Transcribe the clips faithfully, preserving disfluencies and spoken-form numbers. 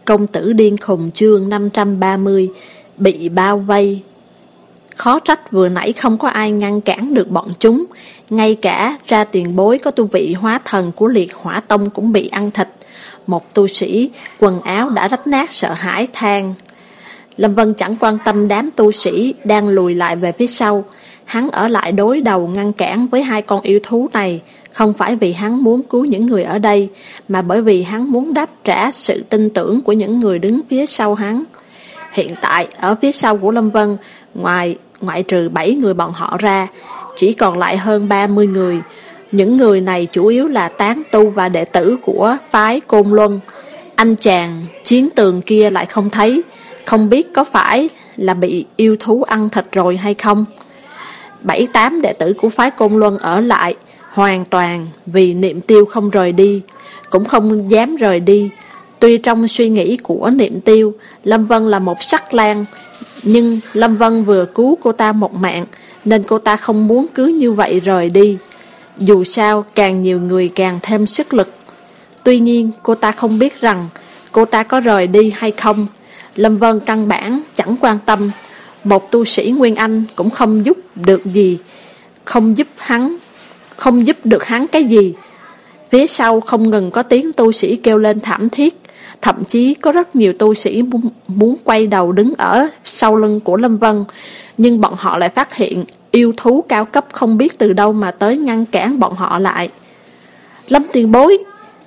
Công tử điên khùng chương năm trăm ba mươi. Bị bao vây. Khó trách vừa nãy không có ai ngăn cản được bọn chúng. Ngay cả ra tiền bối có tu vị hóa thần của Liệt Hỏa Tông cũng bị ăn thịt. Một tu sĩ quần áo đã rách nát sợ hãi than. Lâm Vân chẳng quan tâm đám tu sĩ đang lùi lại về phía sau. Hắn ở lại đối đầu ngăn cản với hai con yêu thú này, không phải vì hắn muốn cứu những người ở đây, mà bởi vì hắn muốn đáp trả sự tin tưởng của những người đứng phía sau hắn. Hiện tại, ở phía sau của Lâm Vân, ngoài ngoại trừ bảy người bọn họ ra, chỉ còn lại hơn ba mươi người. Những người này chủ yếu là tán tu và đệ tử của phái Côn Luân. Anh chàng chiến tường kia lại không thấy, không biết có phải là bị yêu thú ăn thịt rồi hay không. Bảy tám đệ tử của phái Côn Luân ở lại hoàn toàn vì Niệm Tiêu không rời đi, cũng không dám rời đi. Tuy trong suy nghĩ của Niệm Tiêu, Lâm Vân là một sắc lang, nhưng Lâm Vân vừa cứu cô ta một mạng, nên cô ta không muốn cứ như vậy rời đi. Dù sao, càng nhiều người càng thêm sức lực. Tuy nhiên, cô ta không biết rằng cô ta có rời đi hay không. Lâm Vân căn bản chẳng quan tâm. Một tu sĩ Nguyên Anh cũng không giúp được gì, không giúp hắn, không giúp được hắn cái gì. Phía sau không ngừng có tiếng tu sĩ kêu lên thảm thiết. Thậm chí có rất nhiều tu sĩ muốn, muốn quay đầu đứng ở sau lưng của Lâm Vân, nhưng bọn họ lại phát hiện yêu thú cao cấp không biết từ đâu mà tới ngăn cản bọn họ lại. Lâm tiền bối!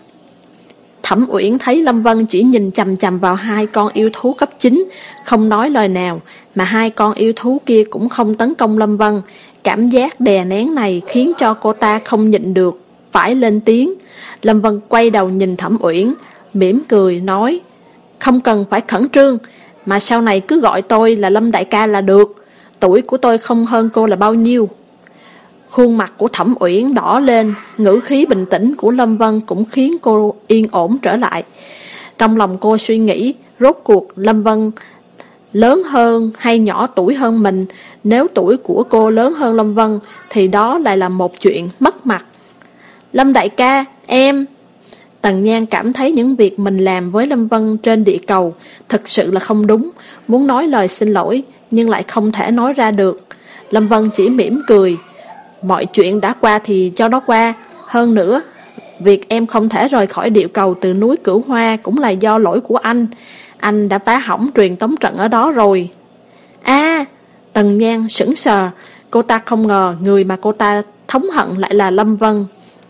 Thẩm Uyển thấy Lâm Vân chỉ nhìn chằm chằm vào hai con yêu thú cấp chín, không nói lời nào, mà hai con yêu thú kia cũng không tấn công Lâm Vân. Cảm giác đè nén này khiến cho cô ta không nhịn được, phải lên tiếng. Lâm Vân quay đầu nhìn Thẩm Uyển, mỉm cười nói: không cần phải khẩn trương, mà sau này cứ gọi tôi là Lâm đại ca là được. Tuổi của tôi không hơn cô là bao nhiêu. Khuôn mặt của Thẩm Uyển đỏ lên, ngữ khí bình tĩnh của Lâm Vân cũng khiến cô yên ổn trở lại. Trong lòng cô suy nghĩ, rốt cuộc Lâm Vân lớn hơn hay nhỏ tuổi hơn mình. Nếu tuổi của cô lớn hơn Lâm Vân thì đó lại là một chuyện mất mặt. Lâm đại ca, em... Tần Nhan cảm thấy những việc mình làm với Lâm Vân trên địa cầu thực sự là không đúng, muốn nói lời xin lỗi nhưng lại không thể nói ra được. Lâm Vân chỉ mỉm cười: mọi chuyện đã qua thì cho nó qua. Hơn nữa, việc em không thể rời khỏi địa cầu từ núi Cửu Hoa cũng là do lỗi của anh. Anh đã phá hỏng truyền tống trận ở đó rồi. A, à, Tần Nhan sững sờ. Cô ta không ngờ người mà cô ta thống hận lại là Lâm Vân.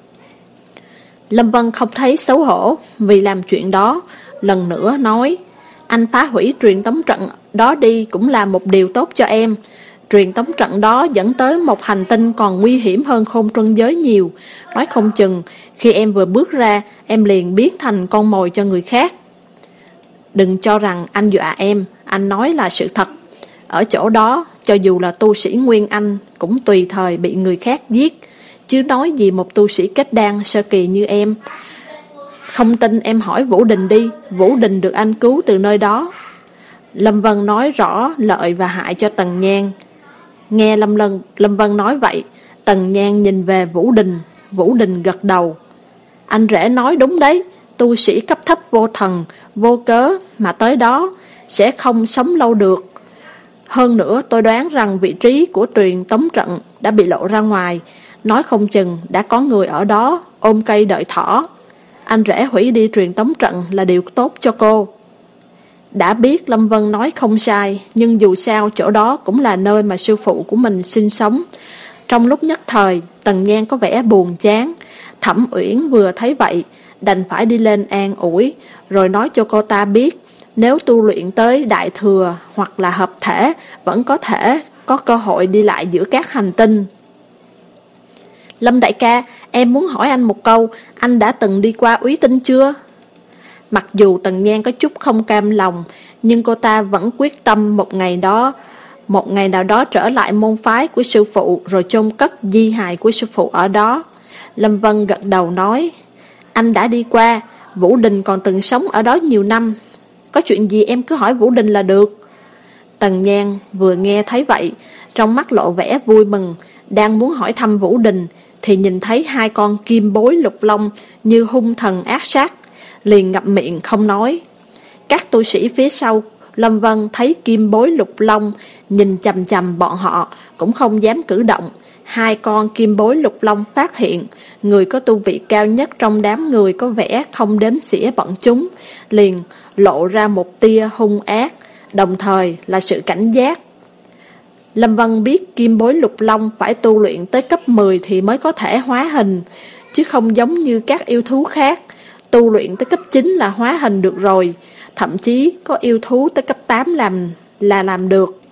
Lâm Vân không thấy xấu hổ vì làm chuyện đó, lần nữa nói: anh phá hủy truyền tống trận đó đi cũng là một điều tốt cho em. Truyền tống trận đó dẫn tới một hành tinh còn nguy hiểm hơn Khôn Truân Giới nhiều. Nói không chừng khi em vừa bước ra, em liền biến thành con mồi cho người khác. Đừng cho rằng anh dọa em, anh nói là sự thật. Ở chỗ đó, cho dù là tu sĩ Nguyên Anh cũng tùy thời bị người khác giết, chứ nói gì một tu sĩ kết đan sơ kỳ như em. Không tin em hỏi Vũ Đình đi, Vũ Đình được anh cứu từ nơi đó. Lâm Vân nói rõ lợi và hại cho Tần Nhan. Nghe Lâm, Lâm, Lâm Vân nói vậy, Tần Nhan nhìn về Vũ Đình. Vũ Đình gật đầu: anh rể nói đúng đấy, tu sĩ cấp thấp vô thần, vô cớ mà tới đó sẽ không sống lâu được. Hơn nữa tôi đoán rằng vị trí của truyền tống trận đã bị lộ ra ngoài. Nói không chừng đã có người ở đó ôm cây đợi thỏ. Anh rể hủy đi truyền tống trận là điều tốt cho cô. Đã biết Lâm Vân nói không sai, nhưng dù sao chỗ đó cũng là nơi mà sư phụ của mình sinh sống. Trong lúc nhất thời, Tần Nhan có vẻ buồn chán. Thẩm Uyển vừa thấy vậy, đành phải đi lên an ủi, rồi nói cho cô ta biết nếu tu luyện tới đại thừa hoặc là hợp thể, vẫn có thể có cơ hội đi lại giữa các hành tinh. Lâm đại ca, em muốn hỏi anh một câu, anh đã từng đi qua Úy Tinh chưa? Mặc dù Tần Nhan có chút không cam lòng, nhưng cô ta vẫn quyết tâm một ngày đó, một ngày nào đó trở lại môn phái của sư phụ, rồi chôn cất di hài của sư phụ ở đó. Lâm Vân gật đầu nói: anh đã đi qua, Vũ Đình còn từng sống ở đó nhiều năm. Có chuyện gì em cứ hỏi Vũ Đình là được. Tần Nhan vừa nghe thấy vậy, trong mắt lộ vẻ vui mừng, đang muốn hỏi thăm Vũ Đình thì nhìn thấy hai con kim bối lục long như hung thần ác sát, liền ngậm miệng không nói. Các tu sĩ phía sau Lâm Vân thấy Kim Bối Lục Long nhìn chằm chằm bọn họ, cũng không dám cử động. Hai con Kim Bối Lục Long phát hiện người có tu vị cao nhất trong đám người có vẻ không đếm xỉa bọn chúng, liền lộ ra một tia hung ác, đồng thời là sự cảnh giác. Lâm Vân biết Kim Bối Lục Long phải tu luyện tới cấp mười thì mới có thể hóa hình, chứ không giống như các yêu thú khác, tu luyện tới cấp chín là hóa hình được rồi, thậm chí có yêu thú tới cấp tám làm là làm được.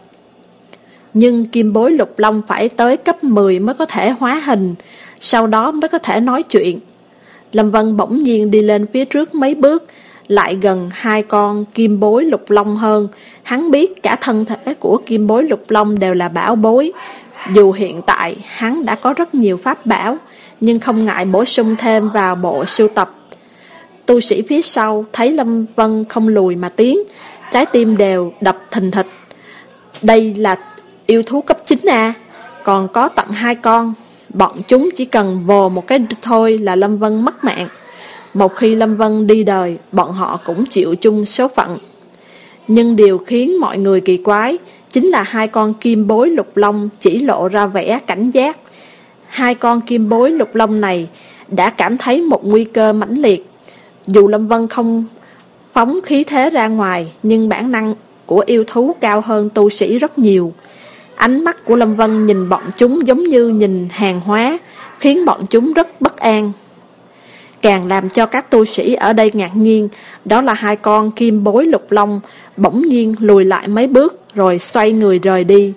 Nhưng Kim Bối Lục Long phải tới cấp mười mới có thể hóa hình, sau đó mới có thể nói chuyện. Lâm Vân bỗng nhiên đi lên phía trước mấy bước, lại gần hai con Kim Bối Lục Long hơn. Hắn biết cả thân thể của Kim Bối Lục Long đều là bảo bối. Dù hiện tại hắn đã có rất nhiều pháp bảo, nhưng không ngại bổ sung thêm vào bộ sưu tập. Tu sĩ phía sau thấy Lâm Vân không lùi mà tiến, trái tim đều đập thình thịch. Đây là yêu thú cấp chín à, còn có tận hai con. Bọn chúng chỉ cần vồ một cái thôi là Lâm Vân mất mạng. Một khi Lâm Vân đi đời, bọn họ cũng chịu chung số phận. Nhưng điều khiến mọi người kỳ quái chính là hai con Kim Bối Lục Long chỉ lộ ra vẻ cảnh giác. Hai con Kim Bối Lục Long này đã cảm thấy một nguy cơ mãnh liệt. Dù Lâm Vân không phóng khí thế ra ngoài, nhưng bản năng của yêu thú cao hơn tu sĩ rất nhiều. Ánh mắt của Lâm Vân nhìn bọn chúng giống như nhìn hàng hóa, khiến bọn chúng rất bất an. Càng làm cho các tu sĩ ở đây ngạc nhiên, đó là hai con Kim Bối Lục Long bỗng nhiên lùi lại mấy bước rồi xoay người rời đi.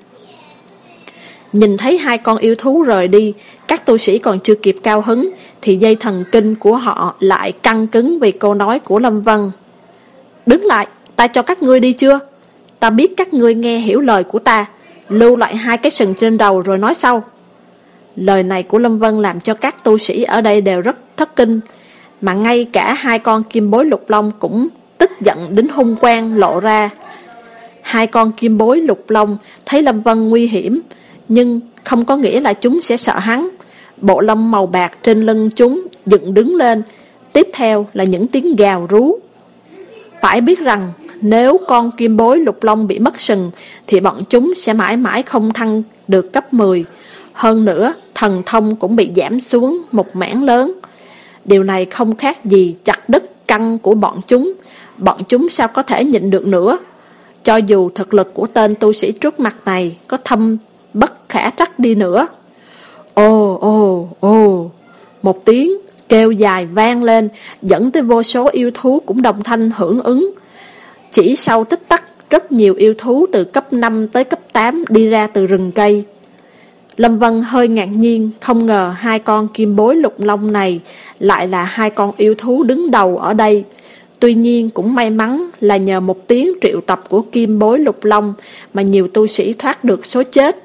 Nhìn thấy hai con yêu thú rời đi, các tu sĩ còn chưa kịp cao hứng thì dây thần kinh của họ lại căng cứng vì câu nói của Lâm Vân. Đứng lại, ta cho các ngươi đi chưa? Ta biết các ngươi nghe hiểu lời của ta, lưu lại hai cái sừng trên đầu rồi nói sau. Lời này của Lâm Vân làm cho các tu sĩ ở đây đều rất thất kinh, mà ngay cả hai con Kim Bối Lục Long cũng tức giận đến hung quang lộ ra. Hai con Kim Bối Lục Long thấy Lâm Vân nguy hiểm, nhưng không có nghĩa là chúng sẽ sợ hắn. Bộ lông màu bạc trên lưng chúng dựng đứng lên, tiếp theo là những tiếng gào rú. Phải biết rằng nếu con Kim Bối Lục Long bị mất sừng thì bọn chúng sẽ mãi mãi không thăng được cấp mười. Hơn nữa, thần thông cũng bị giảm xuống một mảng lớn. Điều này không khác gì chặt đứt căn của bọn chúng. Bọn chúng sao có thể nhịn được nữa? Cho dù thực lực của tên tu sĩ trước mặt này có thâm bất khả trắc đi nữa. Ồ, ồ, ồ, một tiếng kêu dài vang lên, dẫn tới vô số yêu thú cũng đồng thanh hưởng ứng. Chỉ sau tích tắc, rất nhiều yêu thú từ cấp năm tới cấp tám đi ra từ rừng cây. Lâm Vân hơi ngạc nhiên, không ngờ hai con Kim Bối Lục Long này lại là hai con yêu thú đứng đầu ở đây. Tuy nhiên cũng may mắn là nhờ một tiếng triệu tập của Kim Bối Lục Long mà nhiều tu sĩ thoát được số chết.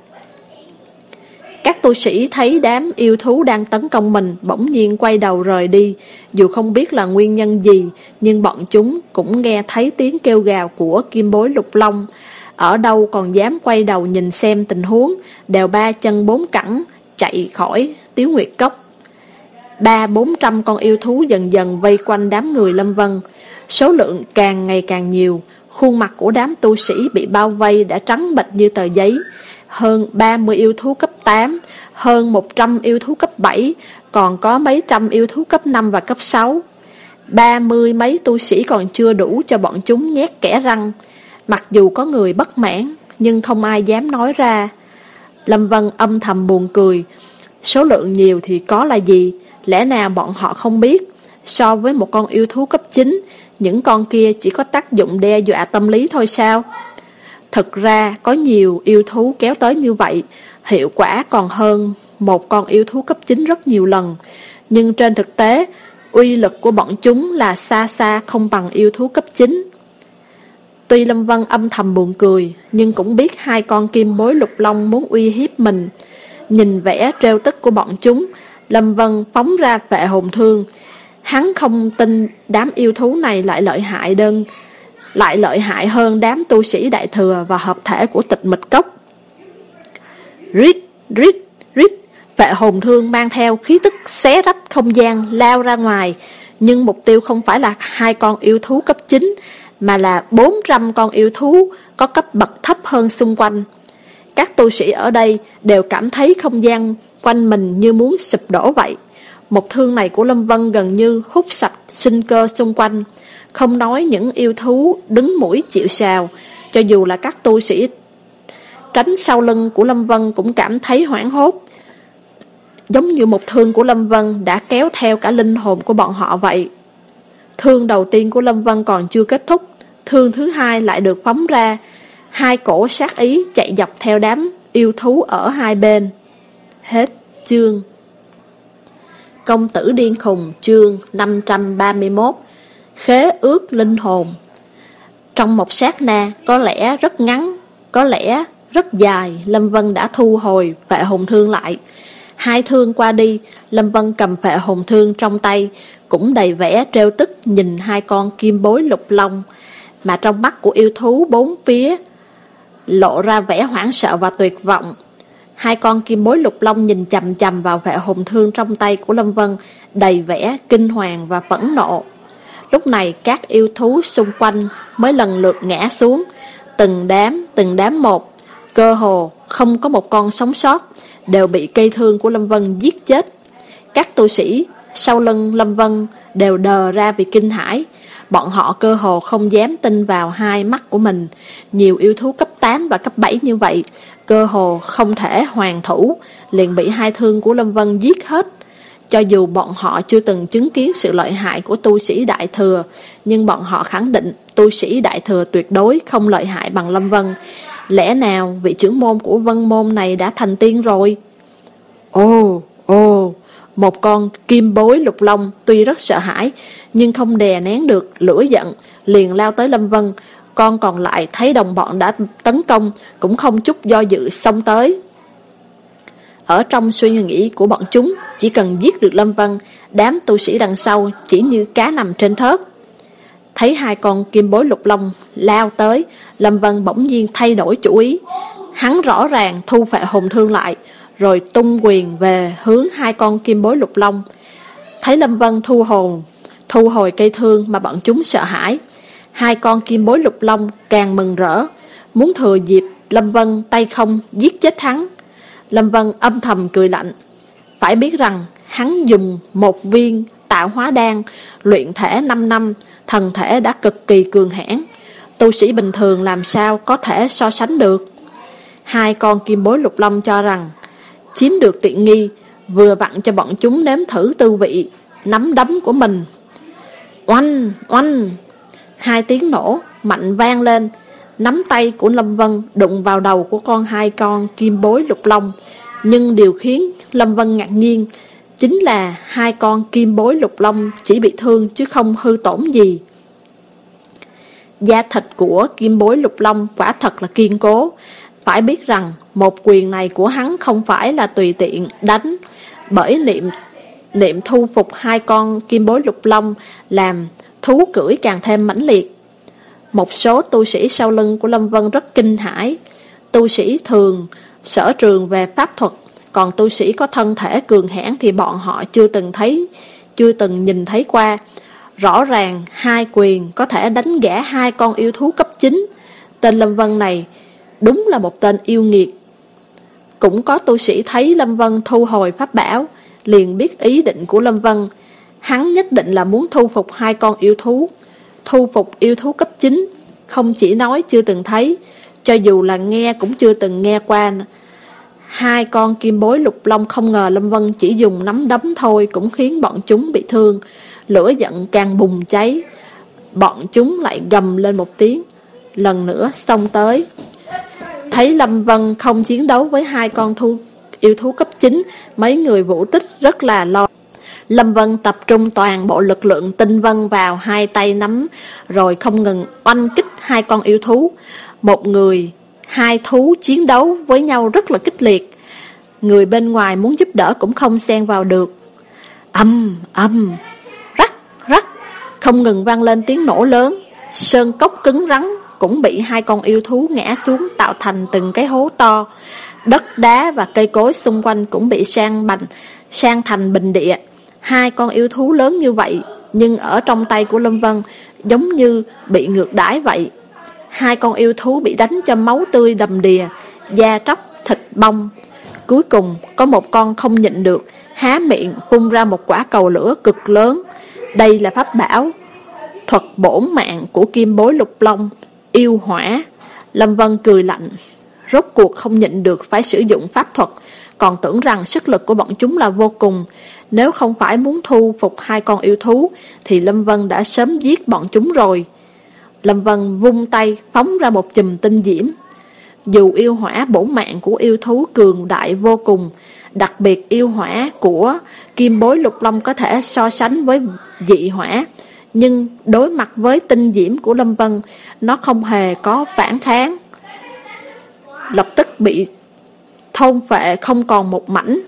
Các tu sĩ thấy đám yêu thú đang tấn công mình bỗng nhiên quay đầu rời đi. Dù không biết là nguyên nhân gì, nhưng bọn chúng cũng nghe thấy tiếng kêu gào của Kim Bối Lục Long. Ở đâu còn dám quay đầu nhìn xem tình huống, đều ba chân bốn cẳng chạy khỏi Tiếu Nguyệt Cốc. Ba bốn trăm con yêu thú dần dần vây quanh đám người Lâm Vân, số lượng càng ngày càng nhiều. Khuôn mặt của đám tu sĩ bị bao vây đã trắng bệch như tờ giấy. Hơn ba mươi yêu thú cấp tám, hơn một trăm yêu thú cấp bảy, còn có mấy trăm yêu thú cấp năm và cấp sáu. Ba mươi mấy tu sĩ còn chưa đủ cho bọn chúng nhét kẽ răng. Mặc dù có người bất mãn, nhưng không ai dám nói ra. Lâm Vân âm thầm buồn cười. Số lượng nhiều thì có là gì? Lẽ nào bọn họ không biết? So với một con yêu thú cấp chín, những con kia chỉ có tác dụng đe dọa tâm lý thôi sao? Thực ra có nhiều yêu thú kéo tới như vậy, hiệu quả còn hơn một con yêu thú cấp chín rất nhiều lần. Nhưng trên thực tế, uy lực của bọn chúng là xa xa không bằng yêu thú cấp chín. Tuy Lâm Vân âm thầm buồn cười, nhưng cũng biết hai con Kim Bối Lục Long muốn uy hiếp mình. Nhìn vẻ trêu tức của bọn chúng, Lâm Vân phóng ra Vệ Hồn Thương. Hắn không tin đám yêu thú này lại lợi hại đơn, lại lợi hại hơn đám tu sĩ Đại Thừa và hợp thể của Tịch Mịch Cốc. Rít, rít, rít, Vệ Hồn Thương mang theo khí tức xé rách không gian lao ra ngoài, nhưng mục tiêu không phải là hai con yêu thú cấp chín, mà là bốn trăm con yêu thú có cấp bậc thấp hơn xung quanh. Các tu sĩ ở đây đều cảm thấy không gian quanh mình như muốn sụp đổ vậy. Một thương này của Lâm Vân gần như hút sạch sinh cơ xung quanh. Không nói những yêu thú đứng mũi chịu sào, cho dù là các tu sĩ tránh sau lưng của Lâm Vân cũng cảm thấy hoảng hốt. Giống như một thương của Lâm Vân đã kéo theo cả linh hồn của bọn họ vậy. Thương đầu tiên của Lâm Vân còn chưa kết thúc, thương thứ hai lại được phóng ra. Hai cổ sát ý chạy dọc theo đám yêu thú ở hai bên. Hết chương. Công tử điên khùng, chương năm trăm ba mươi mốt. Khế ước linh hồn. Trong một sát na, có lẽ rất ngắn, có lẽ rất dài, Lâm Vân đã thu hồi phệ hồn thương lại. Hai thương qua đi, Lâm Vân cầm phệ hồn thương trong tay, cũng đầy vẻ trêu tức nhìn hai con kim bối lục long, mà trong mắt của yêu thú bốn phía lộ ra vẻ hoảng sợ và tuyệt vọng. Hai con kim bối lục long nhìn chằm chằm vào phệ hồn thương trong tay của Lâm Vân, đầy vẻ kinh hoàng và phẫn nộ. Lúc này các yêu thú xung quanh mới lần lượt ngã xuống, từng đám, từng đám một, cơ hồ không có một con sống sót, đều bị cây thương của Lâm Vân giết chết. Các tu sĩ sau lưng Lâm Vân đều đờ ra vì kinh hãi. Bọn họ cơ hồ không dám tin vào hai mắt của mình. Nhiều yêu thú cấp tám và cấp bảy như vậy, cơ hồ không thể hoàn thủ, liền bị hai thương của Lâm Vân giết hết. Cho dù bọn họ chưa từng chứng kiến sự lợi hại của tu sĩ Đại Thừa, nhưng bọn họ khẳng định tu sĩ Đại Thừa tuyệt đối không lợi hại bằng Lâm Vân. Lẽ nào vị trưởng môn của Vân Môn này đã thành tiên rồi? Ồ, ồ, một con kim bối lục long tuy rất sợ hãi, nhưng không đè nén được lửa giận, liền lao tới Lâm Vân. Con còn lại thấy đồng bọn đã tấn công, cũng không chút do dự xông tới. Ở trong suy nghĩ của bọn chúng, chỉ cần giết được Lâm Vân, đám tu sĩ đằng sau chỉ như cá nằm trên thớt. Thấy hai con kim bối lục long lao tới, Lâm Vân bỗng nhiên thay đổi chủ ý. Hắn rõ ràng thu phệ hồn thương lại, rồi tung quyền về hướng hai con kim bối lục long. Thấy Lâm Vân thu hồn, thu hồi cây thương mà bọn chúng sợ hãi, hai con kim bối lục long càng mừng rỡ, muốn thừa dịp Lâm Vân tay không giết chết hắn. Lâm Vân âm thầm cười lạnh. Phải biết rằng hắn dùng một viên tạo hóa đan, luyện thể năm năm, thần thể đã cực kỳ cường hãn. Tu sĩ bình thường làm sao có thể so sánh được. Hai con kim bối lục long cho rằng chiếm được tiện nghi, vừa vặn cho bọn chúng nếm thử tư vị nắm đấm của mình. Oanh, oanh, hai tiếng nổ mạnh vang lên. Nắm tay của Lâm Vân đụng vào đầu của con hai con kim bối lục long. Nhưng điều khiến Lâm Vân ngạc nhiên chính là hai con kim bối lục long chỉ bị thương chứ không hư tổn gì. Da thịt của kim bối lục long quả thật là kiên cố. Phải biết rằng một quyền này của hắn không phải là tùy tiện đánh, bởi niệm niệm thu phục hai con kim bối lục long làm thú cưỡi càng thêm mãnh liệt. Một số tu sĩ sau lưng của Lâm Vân rất kinh hãi. Tu sĩ thường sở trường về pháp thuật, còn tu sĩ có thân thể cường hãn thì bọn họ chưa từng thấy, chưa từng nhìn thấy qua. Rõ ràng hai quyền có thể đánh gã hai con yêu thú cấp chín. Tên Lâm Vân này đúng là một tên yêu nghiệt. Cũng có tu sĩ thấy Lâm Vân thu hồi pháp bảo, liền biết ý định của Lâm Vân. Hắn nhất định là muốn thu phục hai con yêu thú. Thu phục yêu thú cấp chín, không chỉ nói chưa từng thấy, cho dù là nghe cũng chưa từng nghe qua. Hai con kim bối lục long không ngờ Lâm Vân chỉ dùng nắm đấm thôi cũng khiến bọn chúng bị thương. Lửa giận càng bùng cháy, bọn chúng lại gầm lên một tiếng, lần nữa xông tới. Thấy Lâm Vân không chiến đấu với hai con thu, yêu thú cấp chín, mấy người Vũ Tích rất là lo. Lâm Vân tập trung toàn bộ lực lượng tinh vân vào hai tay nắm, rồi không ngừng oanh kích hai con yêu thú. Một người, hai thú chiến đấu với nhau rất là kịch liệt. Người bên ngoài muốn giúp đỡ cũng không xen vào được. Âm, âm, rắc, rắc, không ngừng vang lên tiếng nổ lớn. Sơn cốc cứng rắn cũng bị hai con yêu thú ngã xuống, tạo thành từng cái hố to. Đất đá và cây cối xung quanh cũng bị san bành, san thành bình địa. Hai con yêu thú lớn như vậy nhưng ở trong tay của Lâm Vân giống như bị ngược đãi vậy. Hai con yêu thú bị đánh cho máu tươi đầm đìa, da tróc thịt bong. Cuối cùng có một con không nhịn được, há miệng phun ra một quả cầu lửa cực lớn. Đây là pháp bảo thuật bổn mạng của Kim Bối Lục Long, yêu hỏa. Lâm Vân cười lạnh, rốt cuộc không nhịn được phải sử dụng pháp thuật, còn tưởng rằng sức lực của bọn chúng là vô cùng. Nếu không phải muốn thu phục hai con yêu thú thì Lâm Vân đã sớm giết bọn chúng rồi. Lâm Vân vung tay phóng ra một chùm tinh diễm. Dù yêu hỏa bổn mạng của yêu thú cường đại vô cùng, đặc biệt yêu hỏa của Kim Bối Lục Long có thể so sánh với dị hỏa, nhưng đối mặt với tinh diễm của Lâm Vân, nó không hề có phản kháng, lập tức bị thôn phệ không còn một mảnh.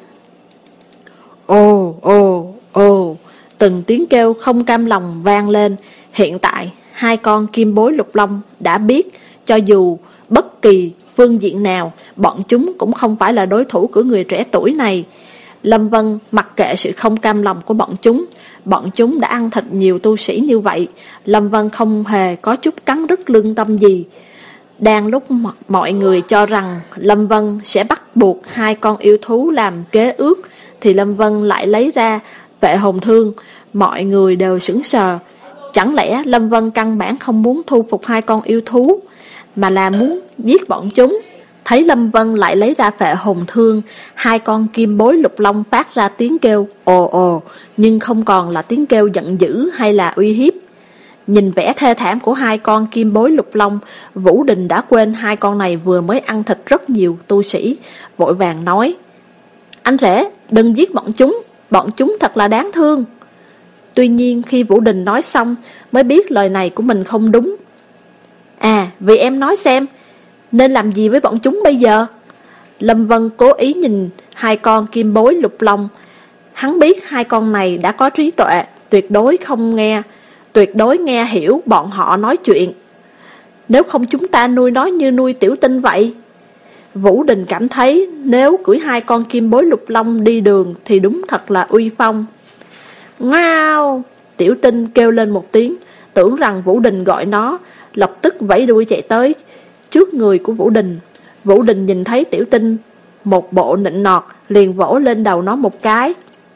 Ồ, ồ, ồ, từng tiếng kêu không cam lòng vang lên. Hiện tại, hai con Kim Bối Lục Long đã biết, cho dù bất kỳ phương diện nào, bọn chúng cũng không phải là đối thủ của người trẻ tuổi này. Lâm Vân mặc kệ sự không cam lòng của bọn chúng. Bọn chúng đã ăn thịt nhiều tu sĩ như vậy, Lâm Vân không hề có chút cắn rứt lương tâm gì. Đang lúc mọi người cho rằng Lâm Vân sẽ bắt buộc hai con yêu thú làm kế ước, thì Lâm Vân lại lấy ra Vệ Hồn Thương. Mọi người đều sững sờ. Chẳng lẽ Lâm Vân căn bản không muốn thu phục hai con yêu thú, mà là muốn giết bọn chúng? Thấy Lâm Vân lại lấy ra Vệ Hồn Thương, hai con Kim Bối Lục Long phát ra tiếng kêu ồ ồ, nhưng không còn là tiếng kêu giận dữ hay là uy hiếp. Nhìn vẻ thê thảm của hai con Kim Bối Lục Long, Vũ Đình đã quên hai con này vừa mới ăn thịt rất nhiều tu sĩ, vội vàng nói: Anh rể, đừng giết bọn chúng, bọn chúng thật là đáng thương. Tuy nhiên khi Vũ Đình nói xong mới biết lời này của mình không đúng. À, vì em nói xem, nên làm gì với bọn chúng bây giờ? Lâm Vân cố ý nhìn hai con Kim Bối Lục Long. Hắn biết hai con này đã có trí tuệ, tuyệt đối không nghe, tuyệt đối nghe hiểu bọn họ nói chuyện. Nếu không chúng ta nuôi nó như nuôi tiểu tinh vậy. Vũ Đình cảm thấy nếu cưỡi hai con Kim Bối Lục Long đi đường thì đúng thật là uy phong. Ngao! Tiểu tinh kêu lên một tiếng, tưởng rằng Vũ Đình gọi nó, lập tức vẫy đuôi chạy tới trước người của Vũ Đình. Vũ Đình nhìn thấy tiểu tinh một bộ nịnh nọt, liền vỗ lên đầu nó một cái.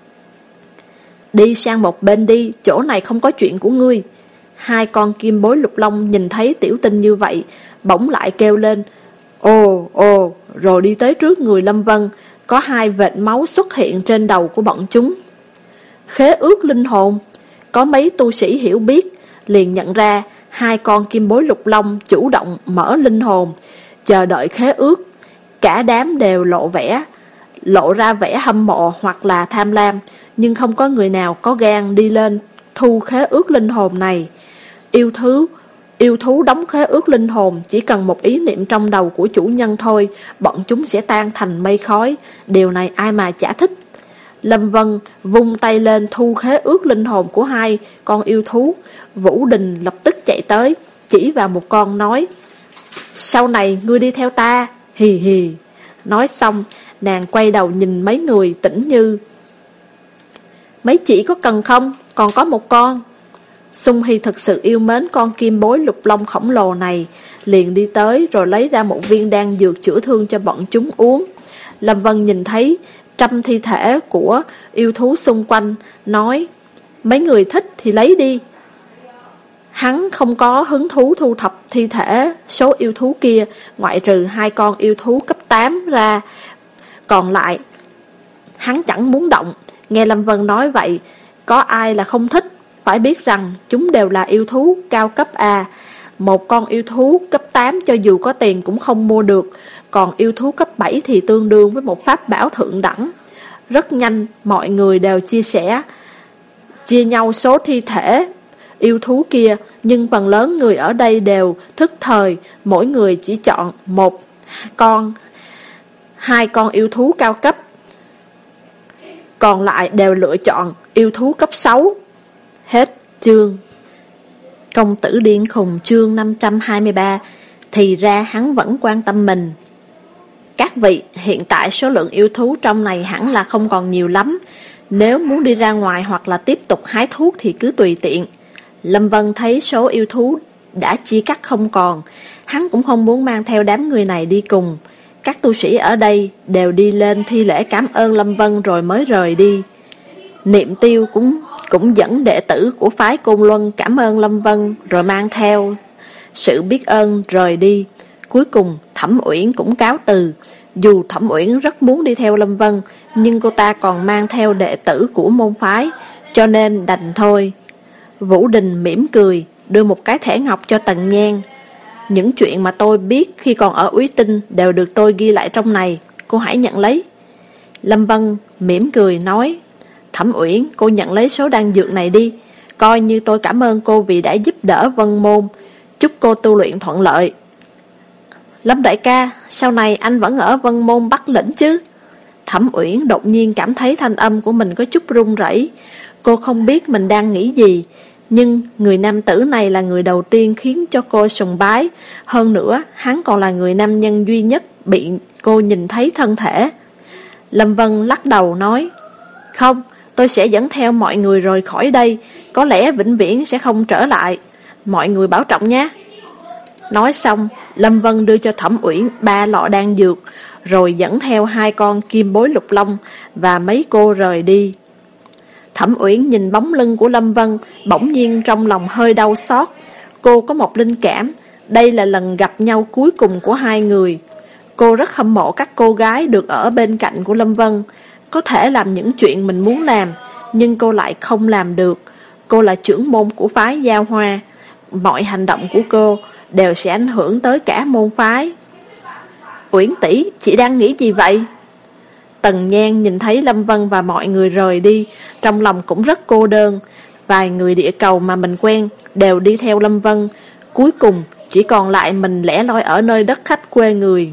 Đi sang một bên đi, chỗ này không có chuyện của ngươi. Hai con Kim Bối Lục Long nhìn thấy tiểu tinh như vậy, bỗng lại kêu lên ồ ồ, rồi đi tới trước người Lâm Vân. Có hai vệt máu xuất hiện trên đầu của bọn chúng. Khế ước linh hồn. Có mấy tu sĩ hiểu biết liền nhận ra hai con Kim Bối Lục Long chủ động mở linh hồn, chờ đợi khế ước. Cả đám đều lộ vẻ lộ ra vẻ hâm mộ hoặc là tham lam, nhưng không có người nào có gan đi lên thu khế ước linh hồn này. Yêu thú Yêu thú đóng khế ước linh hồn, chỉ cần một ý niệm trong đầu của chủ nhân thôi, bọn chúng sẽ tan thành mây khói. Điều này ai mà chả thích. Lâm Vân vung tay lên thu khế ước linh hồn của hai con yêu thú. Vũ Đình lập tức chạy tới, chỉ vào một con nói: Sau này ngươi đi theo ta, hì hì. Nói xong, nàng quay đầu nhìn mấy người Tĩnh Như. Mấy chị có cần không? Còn có một con. Xung Hy thực sự yêu mến con Kim Bối Lục Long khổng lồ này, liền đi tới rồi lấy ra một viên đan dược chữa thương cho bọn chúng uống. Lâm Vân nhìn thấy trăm thi thể của yêu thú xung quanh, nói: Mấy người thích thì lấy đi. Hắn không có hứng thú thu thập thi thể số yêu thú kia, ngoại trừ hai con yêu thú cấp tám ra, còn lại hắn chẳng muốn động. Nghe Lâm Vân nói vậy, có ai là không thích? Phải biết rằng chúng đều là yêu thú cao cấp A. Một con yêu thú cấp tám cho dù có tiền cũng không mua được, còn yêu thú cấp bảy thì tương đương với một pháp bảo thượng đẳng. Rất nhanh, mọi người đều chia sẻ, chia nhau số thi thể yêu thú kia, nhưng phần lớn người ở đây đều thức thời, mỗi người chỉ chọn một con, hai con yêu thú cao cấp, còn lại đều lựa chọn yêu thú cấp sáu. Hết chương. Công tử điên khùng chương năm trăm hai mươi ba. Thì ra hắn vẫn quan tâm mình. Các vị, hiện tại số lượng yêu thú trong này hẳn là không còn nhiều lắm. Nếu muốn đi ra ngoài hoặc là tiếp tục hái thuốc thì cứ tùy tiện. Lâm Vân thấy số yêu thú đã chia cắt không còn, hắn cũng không muốn mang theo đám người này đi cùng. Các tu sĩ ở đây đều đi lên thi lễ cảm ơn Lâm Vân rồi mới rời đi. Niệm Tiêu cũng cũng dẫn đệ tử của phái Côn Luân cảm ơn Lâm Vân rồi mang theo sự biết ơn rời đi. Cuối cùng Thẩm Uyển cũng cáo từ. Dù Thẩm Uyển rất muốn đi theo Lâm Vân, nhưng cô ta còn mang theo đệ tử của môn phái, cho nên đành thôi. Vũ Đình mỉm cười, đưa một cái thẻ ngọc cho Tần Nhan. Những chuyện mà tôi biết khi còn ở Úy Tinh đều được tôi ghi lại trong này, cô hãy nhận lấy. Lâm Vân mỉm cười nói, Thẩm Uyển, cô nhận lấy số đan dược này đi, coi như tôi cảm ơn cô vì đã giúp đỡ Vân Môn, chúc cô tu luyện thuận lợi. Lâm đại ca, sau này anh vẫn ở Vân Môn Bắc Lĩnh chứ? Thẩm Uyển đột nhiên cảm thấy thanh âm của mình có chút run rẩy. Cô không biết mình đang nghĩ gì, nhưng người nam tử này là người đầu tiên khiến cho cô sùng bái. Hơn nữa, hắn còn là người nam nhân duy nhất bị cô nhìn thấy thân thể. Lâm Vân lắc đầu nói, không, tôi sẽ dẫn theo mọi người rời khỏi đây, có lẽ vĩnh viễn sẽ không trở lại. Mọi người bảo trọng nhé. Nói xong, Lâm Vân đưa cho Thẩm Uyển ba lọ đan dược, rồi dẫn theo hai con kim bối lục long và mấy cô rời đi. Thẩm Uyển nhìn bóng lưng của Lâm Vân, bỗng nhiên trong lòng hơi đau xót. Cô có một linh cảm, đây là lần gặp nhau cuối cùng của hai người. Cô rất hâm mộ các cô gái được ở bên cạnh của Lâm Vân, có thể làm những chuyện mình muốn làm, nhưng cô lại không làm được. Cô là trưởng môn của phái Giao Hoa, mọi hành động của cô đều sẽ ảnh hưởng tới cả môn phái. Uyển tỷ, chị đang nghĩ gì vậy? Tần Nhan nhìn thấy Lâm Vân và mọi người rời đi, trong lòng cũng rất cô đơn. Vài người địa cầu mà mình quen đều đi theo Lâm Vân, cuối cùng chỉ còn lại mình lẻ loi ở nơi đất khách quê người.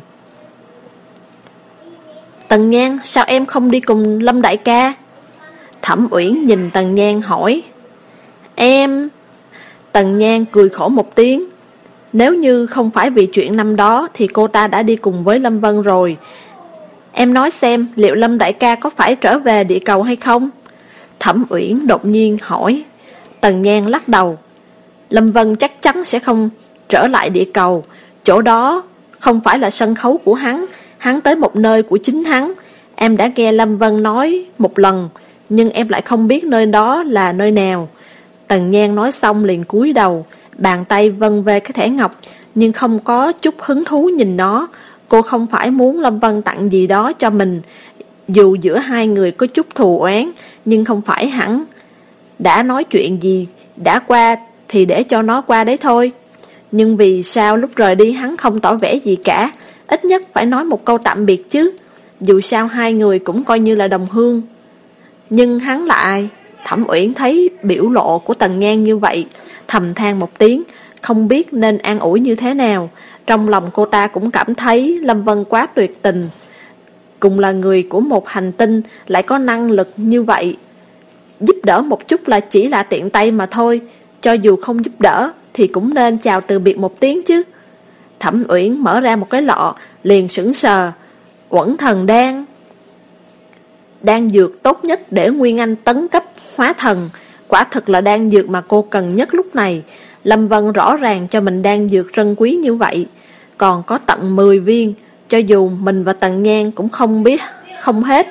Tần Nhan, sao em không đi cùng Lâm đại ca? Thẩm Uyển nhìn Tần Nhan hỏi. Em... Tần Nhan cười khổ một tiếng. Nếu như không phải vì chuyện năm đó thì cô ta đã đi cùng với Lâm Vân rồi. Em nói xem, liệu Lâm đại ca có phải trở về địa cầu hay không? Thẩm Uyển đột nhiên hỏi. Tần Nhan lắc đầu. Lâm Vân chắc chắn sẽ không trở lại địa cầu. Chỗ đó không phải là sân khấu của hắn, hắn tới một nơi của chính hắn. Em đã nghe Lâm Vân nói một lần, nhưng em lại không biết nơi đó là nơi nào. Tần Nhan nói xong liền cúi đầu, bàn tay vân về cái thẻ ngọc, nhưng không có chút hứng thú nhìn nó. Cô không phải muốn Lâm Vân tặng gì đó cho mình. Dù giữa hai người có chút thù oán, nhưng không phải hẳn. Đã nói chuyện gì đã qua thì để cho nó qua đấy thôi. Nhưng vì sao lúc rời đi hắn không tỏ vẻ gì cả? Ít nhất phải nói một câu tạm biệt chứ. Dù sao hai người cũng coi như là đồng hương. Nhưng hắn là ai? Thẩm Uyển thấy biểu lộ của Tần Nhan như vậy, thầm than một tiếng, không biết nên an ủi như thế nào. Trong lòng cô ta cũng cảm thấy Lâm Vân quá tuyệt tình. Cùng là người của một hành tinh, lại có năng lực như vậy. Giúp đỡ một chút là chỉ là tiện tay mà thôi. Cho dù không giúp đỡ thì cũng nên chào từ biệt một tiếng chứ. Thẩm Uyển mở ra một cái lọ, liền sững sờ. Uẩn thần đan. Đan dược tốt nhất để Nguyên Anh tấn cấp hóa thần. Quả thực là đan dược mà cô cần nhất lúc này. Lâm Vân rõ ràng cho mình đan dược trân quý như vậy, còn có tận mười viên. Cho dù mình và Tần Nhan cũng không biết, không hết.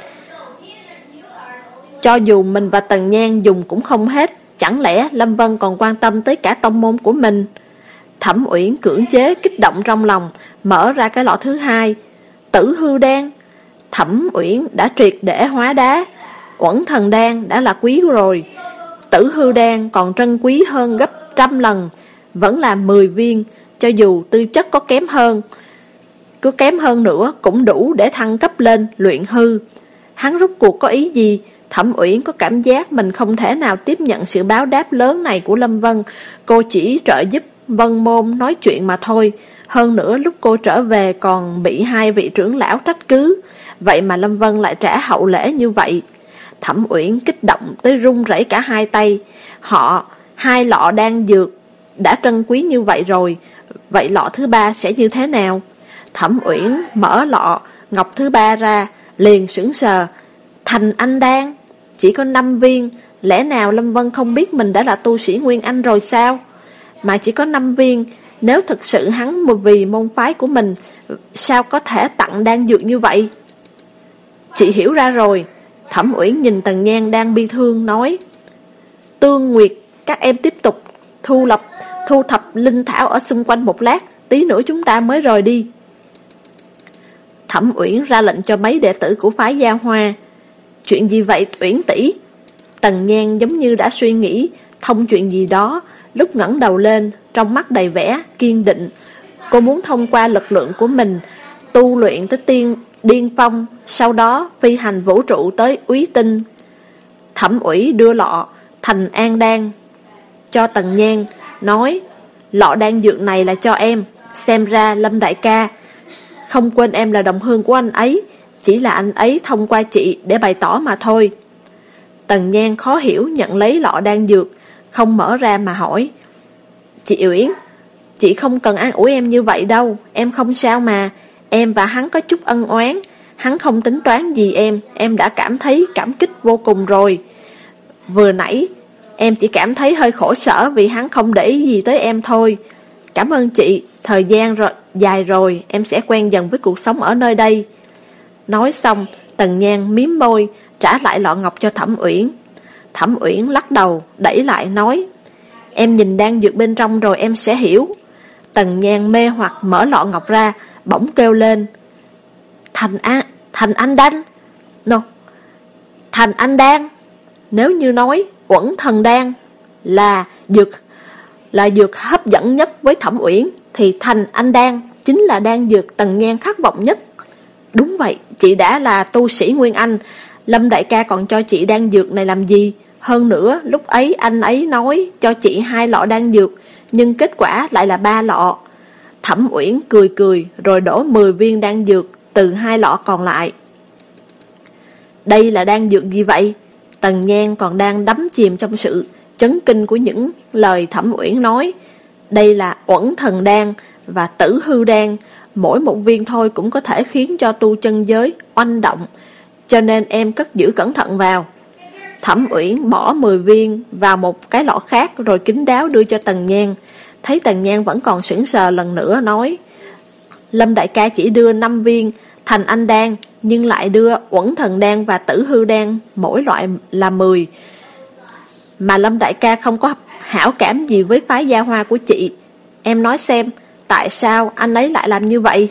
Cho dù mình và Tần Nhan dùng cũng không hết, chẳng lẽ Lâm Vân còn quan tâm tới cả tông môn của mình? Thẩm Uyển cưỡng chế kích động trong lòng, mở ra cái lọ thứ hai. Tử hư đan. Thẩm Uyển đã triệt để hóa đá. Uẩn thần đan đã là quý rồi, tử hư đan còn trân quý hơn gấp trăm lần. Vẫn là mười viên, cho dù tư chất có kém hơn, cứ kém hơn nữa cũng đủ để thăng cấp lên luyện hư. Hắn rốt cuộc có ý gì? Thẩm Uyển có cảm giác mình không thể nào tiếp nhận sự báo đáp lớn này của Lâm Vân. Cô chỉ trợ giúp Vân Môn nói chuyện mà thôi. Hơn nữa lúc cô trở về còn bị hai vị trưởng lão trách cứ. Vậy mà Lâm Vân lại trả hậu lễ như vậy. Thẩm Uyển kích động tới run rẩy cả hai tay. Họ, hai lọ đan dược đã trân quý như vậy rồi, vậy lọ thứ ba sẽ như thế nào? Thẩm Uyển mở lọ ngọc thứ ba ra, liền sững sờ. Thành anh đan. chỉ có năm viên. Lẽ nào Lâm Vân không biết mình đã là tu sĩ Nguyên Anh rồi sao? Mà chỉ có năm viên, nếu thực sự hắn vì môn phái của mình, sao có thể tặng đan dược như vậy? Chị hiểu ra rồi. Thẩm Uyển nhìn Tần Nhan đang bi thương nói: Tương Nguyệt, các em tiếp tục thu lập, thu thập linh thảo ở xung quanh một lát, tí nữa chúng ta mới rời đi. Thẩm Uyển ra lệnh cho mấy đệ tử của phái Gia Hoa. Chuyện gì vậy Uyển tỷ? Tần Nhan giống như đã suy nghĩ thông chuyện gì đó, lúc ngẩng đầu lên, trong mắt đầy vẻ kiên định. Cô muốn thông qua lực lượng của mình tu luyện tới tiên điên phong, sau đó phi hành vũ trụ tới Úy Tinh. Thẩm Ủy đưa lọ Thành An Đan cho Tần Nhan, nói: Lọ đan dược này là cho em. Xem ra Lâm đại ca không quên em là đồng hương của anh ấy, chỉ là anh ấy thông qua chị để bày tỏ mà thôi. Tần Nhan khó hiểu nhận lấy lọ đan dược, không mở ra mà hỏi: Chị Uyển, chị không cần an ủi em như vậy đâu, em không sao mà. Em và hắn có chút ân oán, hắn không tính toán gì em, em đã cảm thấy cảm kích vô cùng rồi. Vừa nãy em chỉ cảm thấy hơi khổ sở vì hắn không để ý gì tới em thôi. Cảm ơn chị, thời gian rồi, dài rồi em sẽ quen dần với cuộc sống ở nơi đây. Nói xong, Tần Nhan mím môi trả lại lọ ngọc cho Thẩm Uyển. Thẩm Uyển lắc đầu đẩy lại nói: Em nhìn đan dược bên trong rồi em sẽ hiểu. Tần Nhan mê hoặc mở lọ ngọc ra, bỗng kêu lên: Thành An, Thành Anh Đan. No, Thành Anh Đan. Nếu như nói Uẩn Thần Đan là dược là dược hấp dẫn nhất với Thẩm Uyển, thì Thành Anh Đan chính là đan dược Tần Nhan khát vọng nhất. Đúng vậy, chị đã là tu sĩ Nguyên Anh, Lâm đại ca còn cho chị đan dược này làm gì? Hơn nữa, lúc ấy anh ấy nói cho chị hai lọ đan dược, nhưng kết quả lại là ba lọ. Thẩm Uyển cười cười rồi đổ mười viên đan dược từ hai lọ còn lại. Đây là đan dược gì vậy? Tần Nhan còn đang đắm chìm trong sự chấn kinh của những lời Thẩm Uyển nói. Đây là Uẩn Thần Đan và Tử Hư Đan, mỗi một viên thôi cũng có thể khiến cho tu chân giới oanh động, cho nên em cất giữ cẩn thận vào. Thẩm Uyển bỏ mười viên vào một cái lọ khác rồi kín đáo đưa cho Tần Nhan. Thấy Tần Nhan vẫn còn sững sờ, lần nữa nói: Lâm đại ca chỉ đưa năm viên Thành Anh Đan, nhưng lại đưa Uẩn Thần Đan và Tử Hư Đan, mỗi loại là mười. Mà Lâm đại ca không có hảo cảm gì với phái Gia Hoa của chị. Em nói xem, tại sao anh ấy lại làm như vậy?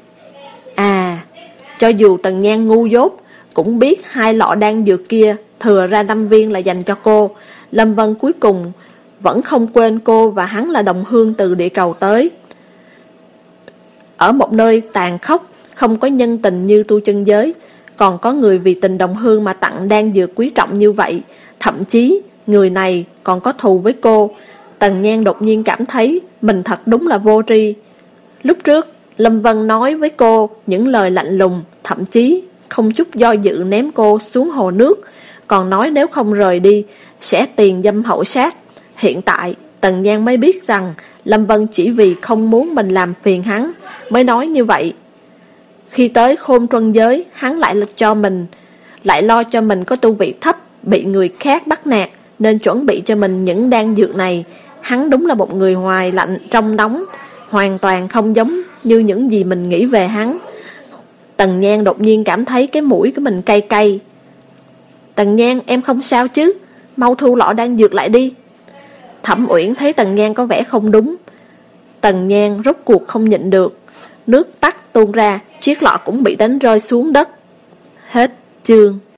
À, cho dù Tần Nhan ngu dốt cũng biết hai lọ đan dược kia thừa ra năm viên là dành cho cô. Lâm Vân cuối cùng vẫn không quên cô và hắn là đồng hương từ địa cầu tới. Ở một nơi tàn khốc, không có nhân tình như tu chân giới, còn có người vì tình đồng hương mà tặng đan dược quý trọng như vậy. Thậm chí người này còn có thù với cô. Tần Nhan đột nhiên cảm thấy mình thật đúng là vô tri. Lúc trước Lâm Vân nói với cô những lời lạnh lùng, thậm chí không chút do dự ném cô xuống hồ nước, còn nói nếu không rời đi sẽ tiền dâm hậu sát. Hiện tại Tần Nhan mới biết rằng Lâm Vân chỉ vì không muốn mình làm phiền hắn mới nói như vậy. Khi tới Khôn Truân giới, hắn lại cho mình lại lo cho mình có tu vị thấp, bị người khác bắt nạt, nên chuẩn bị cho mình những đan dược này. Hắn đúng là một người ngoài lạnh trong nóng, hoàn toàn không giống như những gì mình nghĩ về hắn. Tần Nhan đột nhiên cảm thấy cái mũi của mình cay cay. Tần Nhan, em không sao chứ? Mau thu lọ đan dược lại đi. Thẩm Uyển thấy Tần Nhan có vẻ không đúng. Tần Nhan rốt cuộc không nhịn được, nước tắt tuôn ra, chiếc lọ cũng bị đánh rơi xuống đất. Hết chương.